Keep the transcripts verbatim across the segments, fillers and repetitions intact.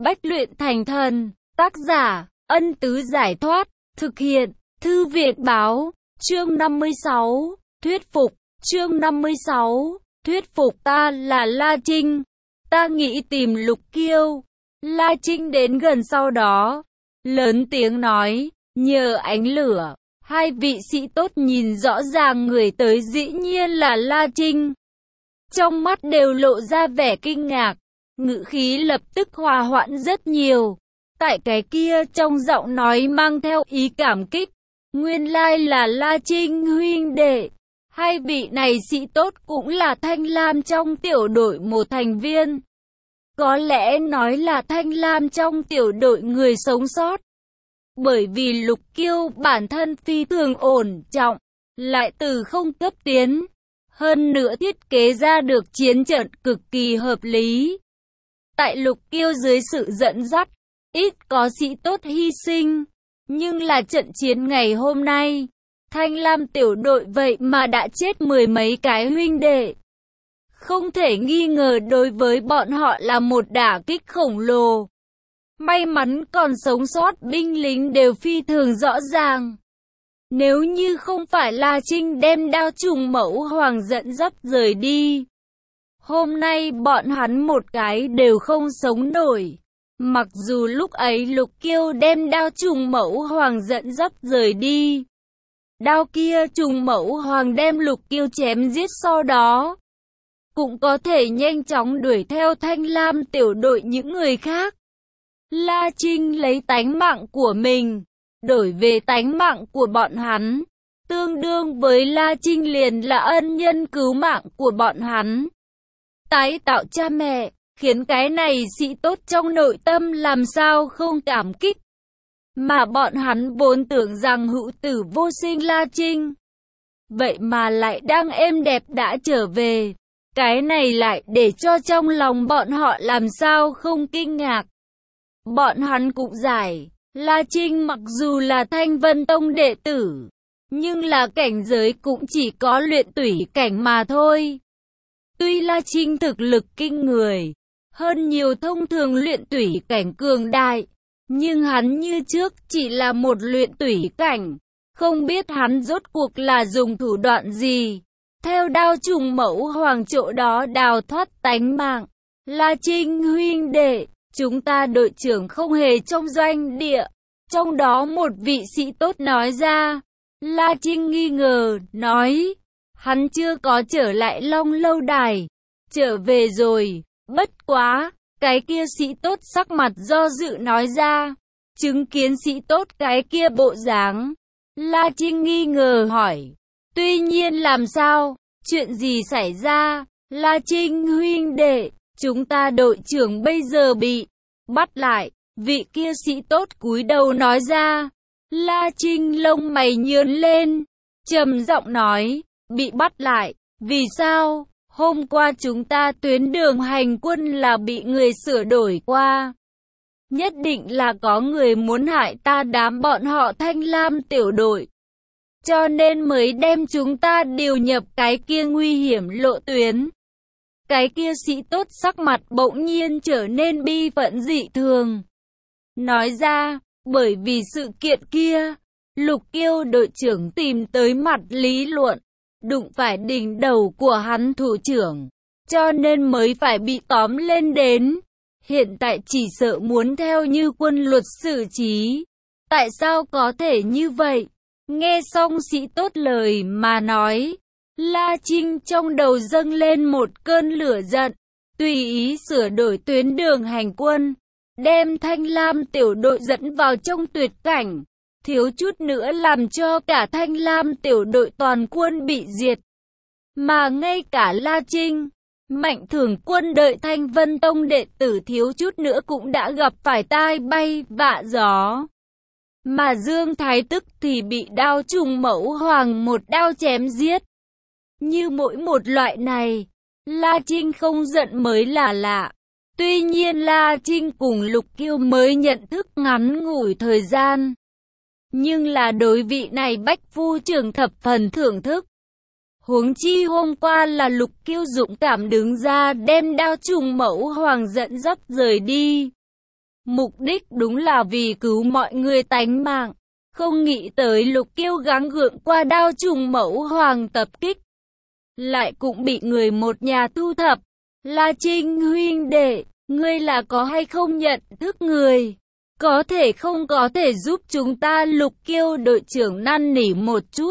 Bách luyện thành thần. Tác giả, Ân Tứ Giải Thoát. Thực hiện, Thư Viện Báo. Chương năm mươi sáu. Thuyết phục. Chương năm mươi sáu. Thuyết phục. Ta là La Trinh. Ta nghĩ tìm Lục Kiêu. La Trinh đến gần sau đó. Lớn tiếng nói, nhờ ánh lửa. Hai vị sĩ tốt nhìn rõ ràng người tới dĩ nhiên là La Trinh. Trong mắt đều lộ ra vẻ kinh ngạc. Ngữ khí lập tức hòa hoãn rất nhiều. Tại cái kia trong giọng nói mang theo ý cảm kích. Nguyên lai là La Trinh huynh đệ. Hai vị này sĩ tốt cũng là Thanh Lam trong tiểu đội một thành viên. Có lẽ nói là Thanh Lam trong tiểu đội người sống sót. Bởi vì Lục Kiêu bản thân phi thường ổn trọng, lại từ không cấp tiến. Hơn nữa thiết kế ra được chiến trận cực kỳ hợp lý. Tại Lục Kiêu dưới sự dẫn dắt, ít có sĩ tốt hy sinh. Nhưng là trận chiến ngày hôm nay, Thanh Lam tiểu đội vậy mà đã chết mười mấy cái huynh đệ. Không thể nghi ngờ đối với bọn họ là một đả kích khổng lồ. May mắn còn sống sót binh lính đều phi thường rõ ràng. Nếu như không phải La Trinh đem đao trùng mẫu hoàng dẫn dắt rời đi, hôm nay bọn hắn một cái đều không sống nổi. Mặc dù lúc ấy Lục Kiêu đem đao trùng mẫu hoàng dẫn dắt rời đi, đao kia trùng mẫu hoàng đem Lục Kiêu chém giết, sau đó cũng có thể nhanh chóng đuổi theo Thanh Lam tiểu đội những người khác. La Trinh lấy tánh mạng của mình, đổi về tánh mạng của bọn hắn, tương đương với La Trinh liền là ân nhân cứu mạng của bọn hắn. Tái tạo cha mẹ, khiến cái này sĩ tốt trong nội tâm làm sao không cảm kích. Mà bọn hắn vốn tưởng rằng hữu tử vô sinh La Trinh, vậy mà lại đang êm đẹp đã trở về. Cái này lại để cho trong lòng bọn họ làm sao không kinh ngạc. Bọn hắn cũng giải, La Trinh mặc dù là Thanh Vân Tông đệ tử, nhưng là cảnh giới cũng chỉ có luyện tủy cảnh mà thôi. Tuy La Trinh thực lực kinh người, hơn nhiều thông thường luyện tủy cảnh cường đại, nhưng hắn như trước chỉ là một luyện tủy cảnh. Không biết hắn rốt cuộc là dùng thủ đoạn gì, theo đao trùng mẫu hoàng chỗ đó đào thoát tánh mạng. La Trinh huynh đệ, chúng ta đội trưởng không hề trong doanh địa. Trong đó một vị sĩ tốt nói ra. La Trinh nghi ngờ, nói, hắn chưa có trở lại Long Lâu Đài. Trở về rồi, bất quá, cái kia sĩ tốt sắc mặt do dự nói ra. Chứng kiến sĩ tốt cái kia bộ dáng, La Trinh nghi ngờ hỏi, tuy nhiên làm sao, chuyện gì xảy ra? La Trinh huynh đệ, chúng ta đội trưởng bây giờ bị bắt lại. Vị kia sĩ tốt cúi đầu nói ra. La Trinh lông mày nhướng lên, trầm giọng nói, bị bắt lại, vì sao? Hôm qua chúng ta tuyến đường hành quân là bị người sửa đổi qua. Nhất định là có người muốn hại ta đám bọn họ Thanh Lam tiểu đội, cho nên mới đem chúng ta điều nhập cái kia nguy hiểm lộ tuyến. Cái kia sĩ tốt sắc mặt bỗng nhiên trở nên bi phẫn dị thường. Nói ra, bởi vì sự kiện kia, Lục Kiêu đội trưởng tìm tới mặt lý luận, đụng phải đỉnh đầu của hắn thủ trưởng, cho nên mới phải bị tóm lên đến. Hiện tại chỉ sợ muốn theo như quân luật xử trí. Tại sao có thể như vậy? Nghe xong sĩ tốt lời mà nói, La Trinh trong đầu dâng lên một cơn lửa giận, tùy ý sửa đổi tuyến đường hành quân, đem Thanh Lam tiểu đội dẫn vào trong tuyệt cảnh, thiếu chút nữa làm cho cả Thanh Lam tiểu đội toàn quân bị diệt. Mà ngay cả La Trinh, Mạnh Thường Quân đợi Thanh Vân Tông đệ tử thiếu chút nữa cũng đã gặp phải tai bay vạ gió. Mà Dương Thái tức thì bị đao trùng mẫu hoàng một đao chém giết. Như mỗi một loại này, La Trinh không giận mới là lạ. Tuy nhiên La Trinh cùng Lục Kiêu mới nhận thức ngắn ngủi thời gian. Nhưng là đối vị này Bách Phu trưởng thập phần thưởng thức. Huống chi hôm qua là Lục Kiêu dũng cảm đứng ra đem đao trùng mẫu hoàng dẫn dắt rời đi. Mục đích đúng là vì cứu mọi người tánh mạng. Không nghĩ tới Lục Kiêu gắng gượng qua đao trùng mẫu hoàng tập kích, lại cũng bị người một nhà thu thập. La Trinh huynh đệ, ngươi là có hay không nhận thức người? Có thể không có thể giúp chúng ta? Lục Kiêu đội trưởng năn nỉ một chút.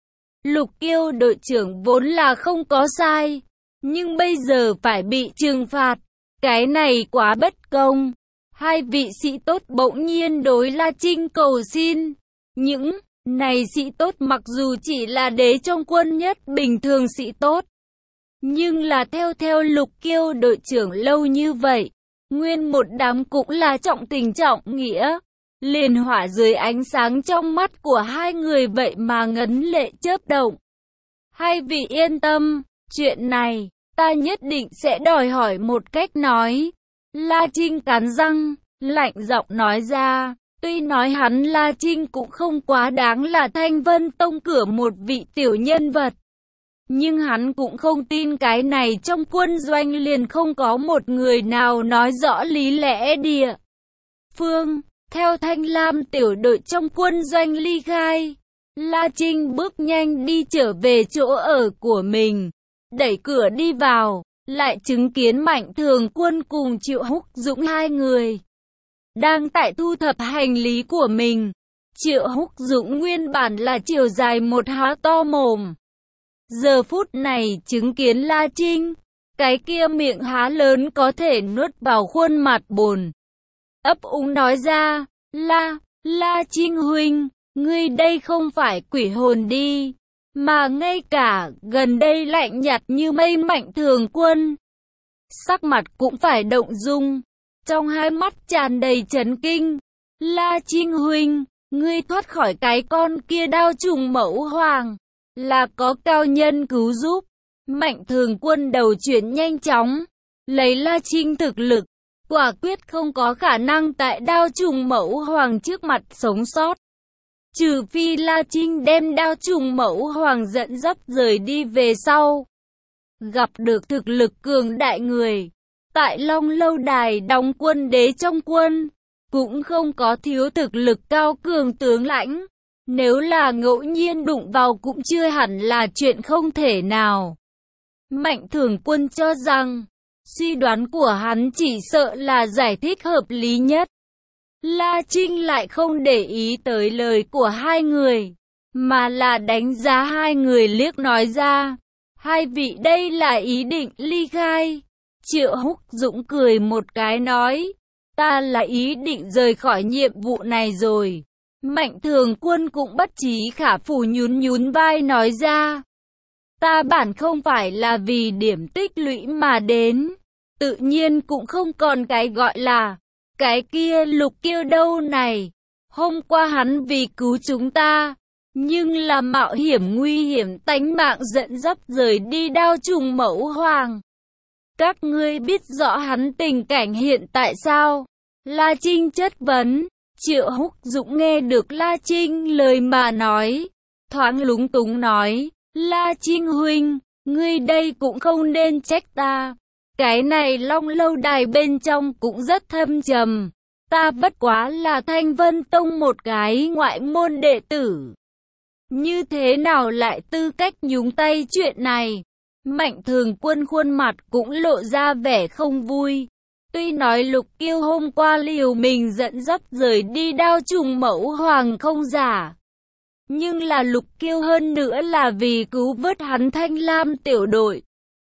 Lục Kiêu đội trưởng vốn là không có sai, nhưng bây giờ phải bị trừng phạt, cái này quá bất công. Hai vị sĩ tốt bỗng nhiên đối La Trinh cầu xin. Những này sĩ tốt mặc dù chỉ là đế trong quân nhất bình thường sĩ tốt, nhưng là theo theo Lục Kiêu đội trưởng lâu như vậy, nguyên một đám cũng là trọng tình trọng nghĩa. Liền hỏa dưới ánh sáng trong mắt của hai người vậy mà ngấn lệ chớp động. Hai vị yên tâm, chuyện này, ta nhất định sẽ đòi hỏi một cách nói. La Trinh cắn răng, lạnh giọng nói ra. Tuy nói hắn La Trinh cũng không quá đáng là Thanh Vân Tông cửa một vị tiểu nhân vật, nhưng hắn cũng không tin cái này trong quân doanh liền không có một người nào nói rõ lý lẽ địa phương. Theo Thanh Lam tiểu đội trong quân doanh ly khai, La Trinh bước nhanh đi trở về chỗ ở của mình, đẩy cửa đi vào, lại chứng kiến Mạnh Thường Quân cùng Triệu Húc Dũng hai người đang tại thu thập hành lý của mình. Triệu Húc Dũng nguyên bản là chiều dài một há to mồm, giờ phút này chứng kiến La Trinh, cái kia miệng há lớn có thể nuốt vào khuôn mặt bồn, ấp úng nói ra, La, La Trinh huynh, ngươi đây không phải quỷ hồn đi, mà ngay cả gần đây lạnh nhạt như mây Mạnh Thường Quân, sắc mặt cũng phải động dung, trong hai mắt tràn đầy chấn kinh. La Trinh huynh, ngươi thoát khỏi cái con kia đao trùng mẫu hoàng, là có cao nhân cứu giúp. Mạnh Thường Quân đầu chuyển nhanh chóng, lấy La Trinh thực lực, quả quyết không có khả năng tại đao trùng mẫu hoàng trước mặt sống sót. Trừ phi La Trinh đem đao trùng mẫu hoàng dẫn dắt rời đi về sau, gặp được thực lực cường đại người. Tại Long Lâu Đài đóng quân đế trong quân, cũng không có thiếu thực lực cao cường tướng lãnh. Nếu là ngẫu nhiên đụng vào cũng chưa hẳn là chuyện không thể nào. Mạnh Thường Quân cho rằng, suy đoán của hắn chỉ sợ là giải thích hợp lý nhất. La Trinh lại không để ý tới lời của hai người, mà là đánh giá hai người liếc nói ra. Hai vị đây là ý định ly khai. Triệu Húc Dũng cười một cái nói, ta là ý định rời khỏi nhiệm vụ này rồi. Mạnh Thường Quân cũng bất trí khả phủ nhún nhún vai nói ra, ta bản không phải là vì điểm tích lũy mà đến, tự nhiên cũng không còn cái gọi là cái kia Lục Kiêu đâu này. Hôm qua hắn vì cứu chúng ta, nhưng là mạo hiểm nguy hiểm tánh mạng dẫn dắt rời đi đao trùng mẫu hoàng. Các ngươi biết rõ hắn tình cảnh hiện tại sao? La Trinh chất vấn. Triệu Húc Dũng nghe được La Trinh lời mà nói, thoáng lúng túng nói, La Trinh huynh, ngươi đây cũng không nên trách ta. Cái này Long Lâu Đài bên trong cũng rất thâm trầm. Ta bất quá là Thanh Vân Tông một cái ngoại môn đệ tử, như thế nào lại tư cách nhúng tay chuyện này? Mạnh Thường Quân khuôn mặt cũng lộ ra vẻ không vui. Tuy nói Lục Kiêu hôm qua liều mình dẫn dắt rời đi đao trùng mẫu hoàng không giả, nhưng là Lục Kiêu hơn nữa là vì cứu vớt hắn Thanh Lam tiểu đội.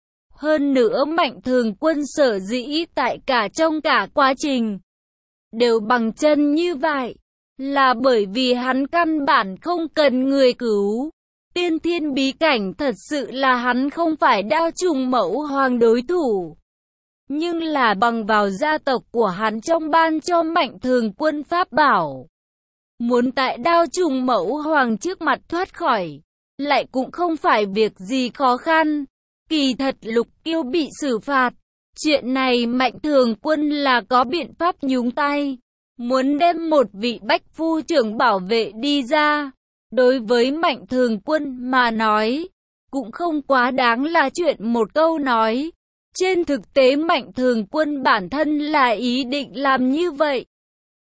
Hơn nữa Mạnh Thường Quân sở dĩ tại cả trong cả quá trình đều bằng chân như vậy, là bởi vì hắn căn bản không cần người cứu. Tiên thiên bí cảnh thật sự là hắn không phải đao trùng mẫu hoàng đối thủ, nhưng là bằng vào gia tộc của hắn trong ban cho Mạnh Thường Quân pháp bảo, muốn tại đao trùng mẫu hoàng trước mặt thoát khỏi, lại cũng không phải việc gì khó khăn. Kỳ thật Lục Kiêu bị xử phạt, chuyện này Mạnh Thường Quân là có biện pháp nhúng tay, muốn đem một vị bách phu trưởng bảo vệ đi ra. Đối với Mạnh Thường Quân mà nói, cũng không quá đáng là chuyện một câu nói. Trên thực tế Mạnh Thường Quân bản thân là ý định làm như vậy.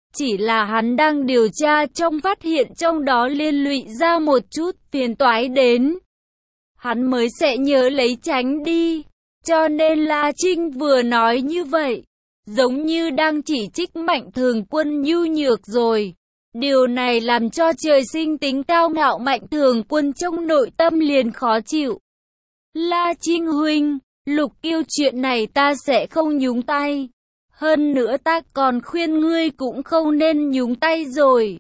Chỉ là hắn đang điều tra trong phát hiện trong đó liên lụy ra một chút phiền toái đến. Hắn mới sẽ nhớ lấy tránh đi. Cho nên La Trinh vừa nói như vậy, giống như đang chỉ trích Mạnh Thường Quân nhu nhược rồi. Điều này làm cho trời sinh tính cao ngạo Mạnh Thường Quân trong nội tâm liền khó chịu. La Trinh huynh, Lục Kiêu chuyện này ta sẽ không nhúng tay. Hơn nữa ta còn khuyên ngươi cũng không nên nhúng tay rồi.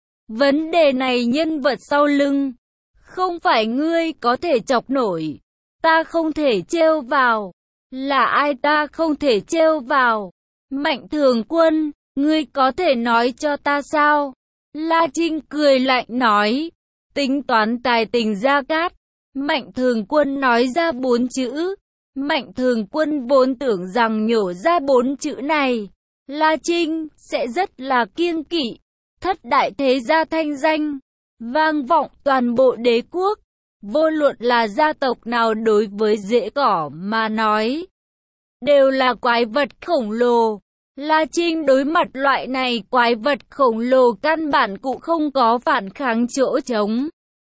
Vấn đề này nhân vật sau lưng, không phải ngươi có thể chọc nổi. Ta không thể trêu vào. Là ai ta không thể trêu vào? Mạnh Thường Quân, ngươi có thể nói cho ta sao? La Trinh cười lạnh nói. Tính toán tài tình Gia Cát. Mạnh Thường Quân nói ra bốn chữ. Mạnh Thường Quân vốn tưởng rằng nhổ ra bốn chữ này, La Trinh sẽ rất là kiêng kỵ. Thất đại thế gia thanh danh vang vọng toàn bộ đế quốc. Vô luận là gia tộc nào đối với rễ cỏ mà nói, đều là quái vật khổng lồ. La Trinh đối mặt loại này quái vật khổng lồ căn bản cũng không có phản kháng chỗ trống.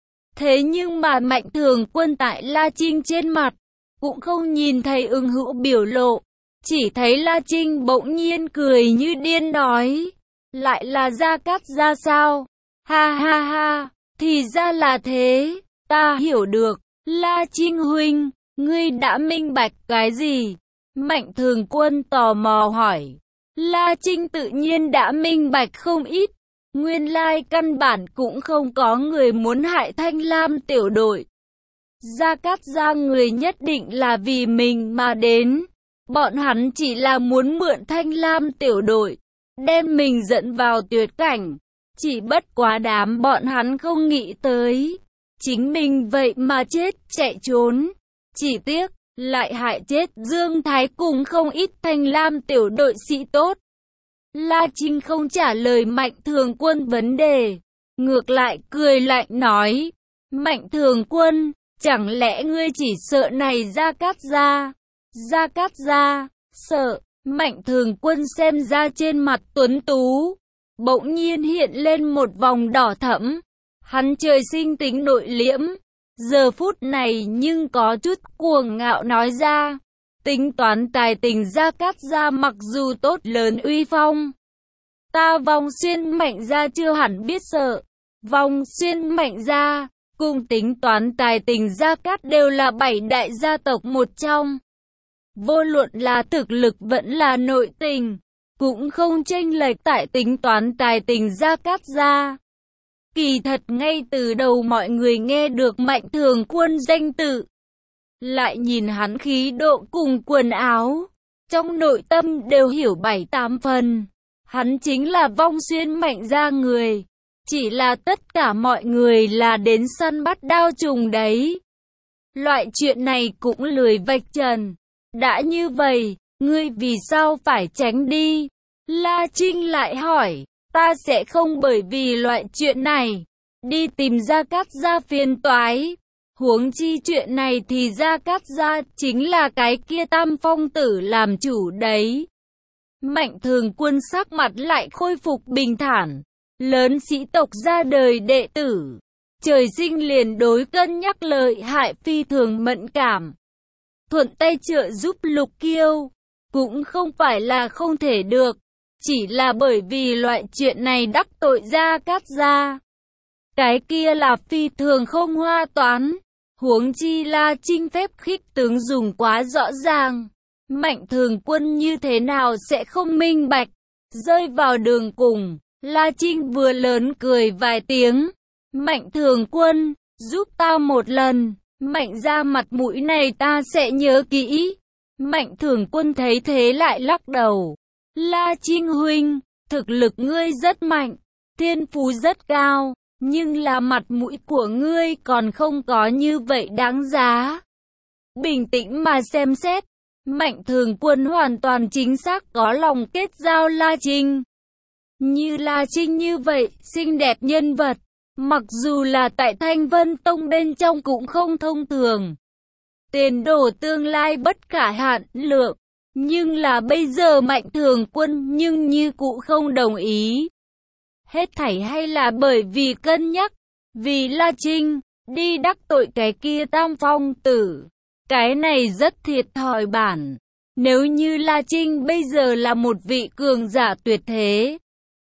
Thế nhưng mà Mạnh Thường Quân tại La Trinh trên mặt, cũng không nhìn thấy ưng hữu biểu lộ. Chỉ thấy La Trinh bỗng nhiên cười như điên nói. Lại là Gia Cát gia sao? Ha ha ha, thì ra là thế. Ta hiểu được, La Trinh huynh, ngươi đã minh bạch cái gì? Mạnh Thường Quân tò mò hỏi. La Trinh tự nhiên đã minh bạch không ít. Nguyên lai căn bản cũng không có người muốn hại Thanh Lam tiểu đội. Gia Cát gia người nhất định là vì mình mà đến. Bọn hắn chỉ là muốn mượn Thanh Lam tiểu đội, đem mình dẫn vào tuyệt cảnh. Chỉ bất quá đám bọn hắn không nghĩ tới, chính mình vậy mà chết chạy trốn. Chỉ tiếc, lại hại chết Dương Thái cùng không ít Thanh Lam tiểu đội sĩ tốt. La Trinh không trả lời Mạnh Thường Quân vấn đề, ngược lại cười lạnh nói. Mạnh Thường Quân, chẳng lẽ ngươi chỉ sợ này Gia Cát gia? Gia Cát gia, sợ. Mạnh Thường Quân xem ra trên mặt tuấn tú, bỗng nhiên hiện lên một vòng đỏ thẫm. Hắn trời sinh tính nội liễm, giờ phút này nhưng có chút cuồng ngạo nói ra. Tính toán tài tình Gia Cát gia mặc dù tốt lớn uy phong, ta Vong Xuyên Mạnh gia chưa hẳn biết sợ. Vong Xuyên Mạnh gia cùng tính toán tài tình Gia Cát đều là bảy đại gia tộc một trong. Vô luận là thực lực vẫn là nội tình, cũng không chênh lệch tại tính toán tài tình Gia Cát gia. Kỳ thật ngay từ đầu mọi người nghe được Mạnh Thường Quân danh tự, lại nhìn hắn khí độ cùng quần áo, trong nội tâm đều hiểu bảy tám phần. Hắn chính là Vong Xuyên Mạnh gia người. Chỉ là tất cả mọi người là đến săn bắt đao trùng đấy. Loại chuyện này cũng lười vạch trần. Đã như vậy, ngươi vì sao phải tránh đi? La Trinh lại hỏi. Ta sẽ không bởi vì loại chuyện này đi tìm Gia Cát gia phiền toái. Huống chi chuyện này thì Gia Cát gia chính là cái kia Tam Phong tử làm chủ đấy. Mạnh Thường Quân sắc mặt lại khôi phục bình thản. Lớn sĩ tộc ra đời đệ tử, trời sinh liền đối cân nhắc lợi hại phi thường mẫn cảm. Thuận tay trợ giúp Lục Kiêu, cũng không phải là không thể được, chỉ là bởi vì loại chuyện này đắc tội Gia Cát gia. Cái kia là phi thường không hoa toán, huống chi La Trinh phép khích tướng dùng quá rõ ràng. Mạnh Thường Quân như thế nào sẽ không minh bạch, rơi vào đường cùng. La Trinh vừa lớn cười vài tiếng. Mạnh Thường Quân, giúp ta một lần. Mạnh ra mặt mũi này ta sẽ nhớ kỹ. Mạnh Thường Quân thấy thế lại lắc đầu. La Trinh huynh, thực lực ngươi rất mạnh, thiên phú rất cao, nhưng là mặt mũi của ngươi còn không có như vậy đáng giá. Bình tĩnh mà xem xét, Mạnh Thường Quân hoàn toàn chính xác có lòng kết giao La Trinh. Như La Trinh như vậy, xinh đẹp nhân vật, mặc dù là tại Thanh Vân Tông bên trong cũng không thông thường. Tiền đồ tương lai bất khả hạn lượng, Nhưng là bây giờ Mạnh Thường Quân nhưng như cụ không đồng ý. Hết thảy hay là bởi vì cân nhắc, vì La Trinh đi đắc tội cái kia Tam Phong tử. Cái này rất thiệt thòi bản. Nếu như La Trinh bây giờ là một vị cường giả tuyệt thế,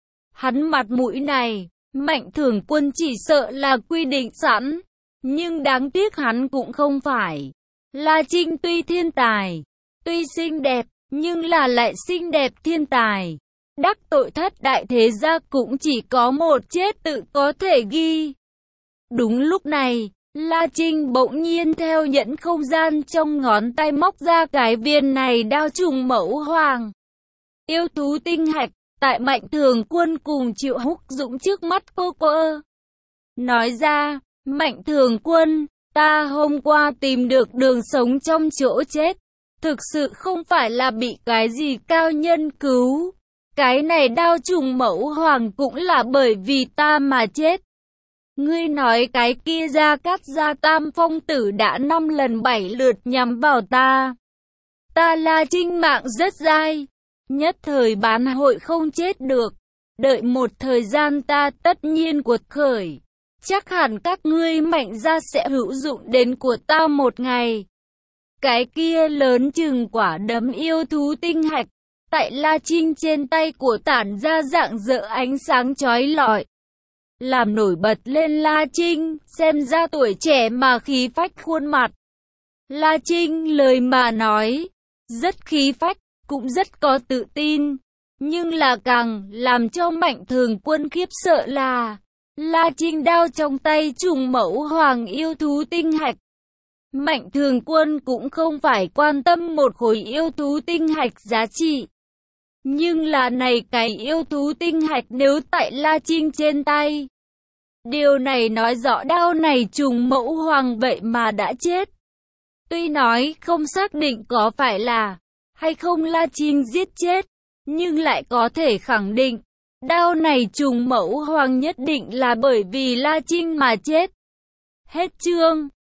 hắn mặt mũi này, Mạnh Thường Quân chỉ sợ là quy định sẵn. Nhưng đáng tiếc hắn cũng không phải. La Trinh tuy thiên tài, tuy xinh đẹp, nhưng là lại xinh đẹp thiên tài. Đắc tội thất đại thế gia cũng chỉ có một chết tự có thể ghi. Đúng lúc này, La Trinh bỗng nhiên theo nhẫn không gian trong ngón tay móc ra cái viên này đao trùng mẫu hoàng. Yêu thú tinh hạch, tại Mạnh Thường Quân cùng Triệu Húc Dũng trước mắt cô cô. Nói ra, Mạnh Thường Quân, ta hôm qua tìm được đường sống trong chỗ chết. Thực sự không phải là bị cái gì cao nhân cứu. Cái này đao trùng mẫu hoàng cũng là bởi vì ta mà chết. Ngươi nói cái kia Gia Cát Gia Tam Phong tử đã năm lần bảy lượt nhắm vào ta. Ta La Trinh mạng rất dai. Nhất thời bán hội không chết được. Đợi một thời gian ta tất nhiên cuột khởi. Chắc hẳn các ngươi Mạnh gia sẽ hữu dụng đến của ta một ngày. Cái kia lớn chừng quả đấm yêu thú tinh hạch. Tại La Trinh trên tay của tản ra dạng dỡ ánh sáng chói lọi. Làm nổi bật lên La Trinh, xem ra tuổi trẻ mà khí phách khuôn mặt. La Trinh lời mà nói, rất khí phách, cũng rất có tự tin. Nhưng là càng làm cho Mạnh Thường Quân khiếp sợ là La Trinh đao trong tay trùng mẫu hoàng yêu thú tinh hạch. Mạnh Thường Quân cũng không phải quan tâm một khối yêu thú tinh hạch giá trị. Nhưng là này cái yêu thú tinh hạch nếu tại La Trinh trên tay. Điều này nói rõ đao này trùng mẫu hoàng vậy mà đã chết. Tuy nói không xác định có phải là hay không La Trinh giết chết, nhưng lại có thể khẳng định, đao này trùng mẫu hoàng nhất định là bởi vì La Trinh mà chết. Hết chương.